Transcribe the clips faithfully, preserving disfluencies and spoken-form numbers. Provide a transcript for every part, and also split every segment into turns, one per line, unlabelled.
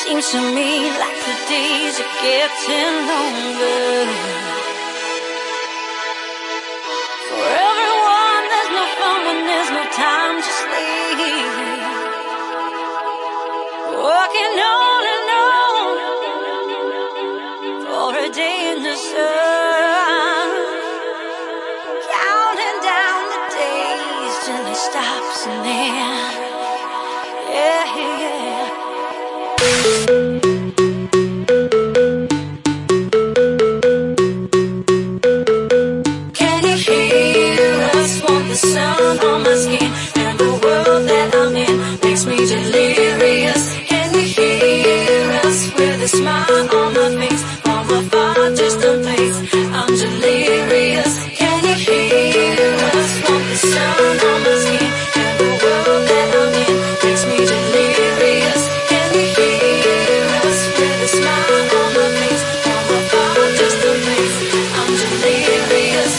Seems to me like the days are getting longer. For everyone, there's no fun when there's no time to sleep. Walking on and on for a day in the sun, counting down the days till it stops and then, yeah, yeah. Can you hear us? Want the sun on my skin, and the world that I'm in makes me delirious. Can you hear us? With a smile on my face, from afar distant place, I'm delirious. Can you hear us? Want the sun on my skin, and the world that I'm in makes me delirious. Can you hear us? With a smile on my face, from afar distant place, I'm delirious.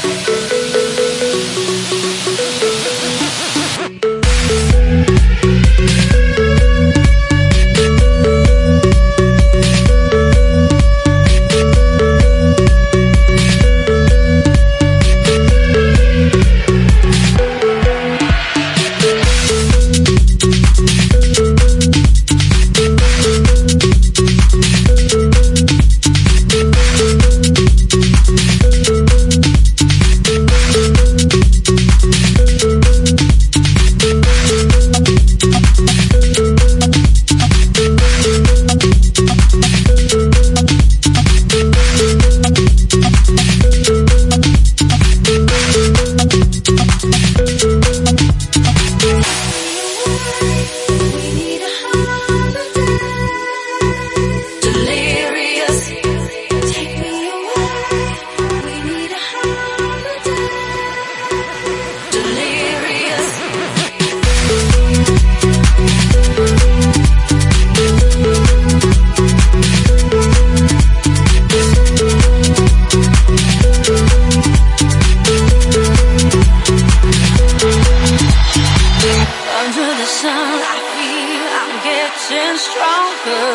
Under the sun, I feel I'm getting stronger.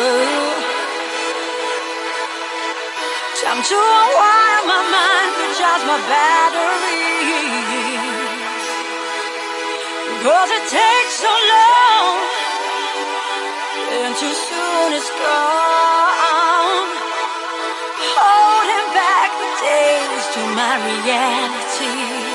Time to unwind my mind, recharge my batteries. Cause it takes so long, and too soon it's gone. Holding back the days to my reality.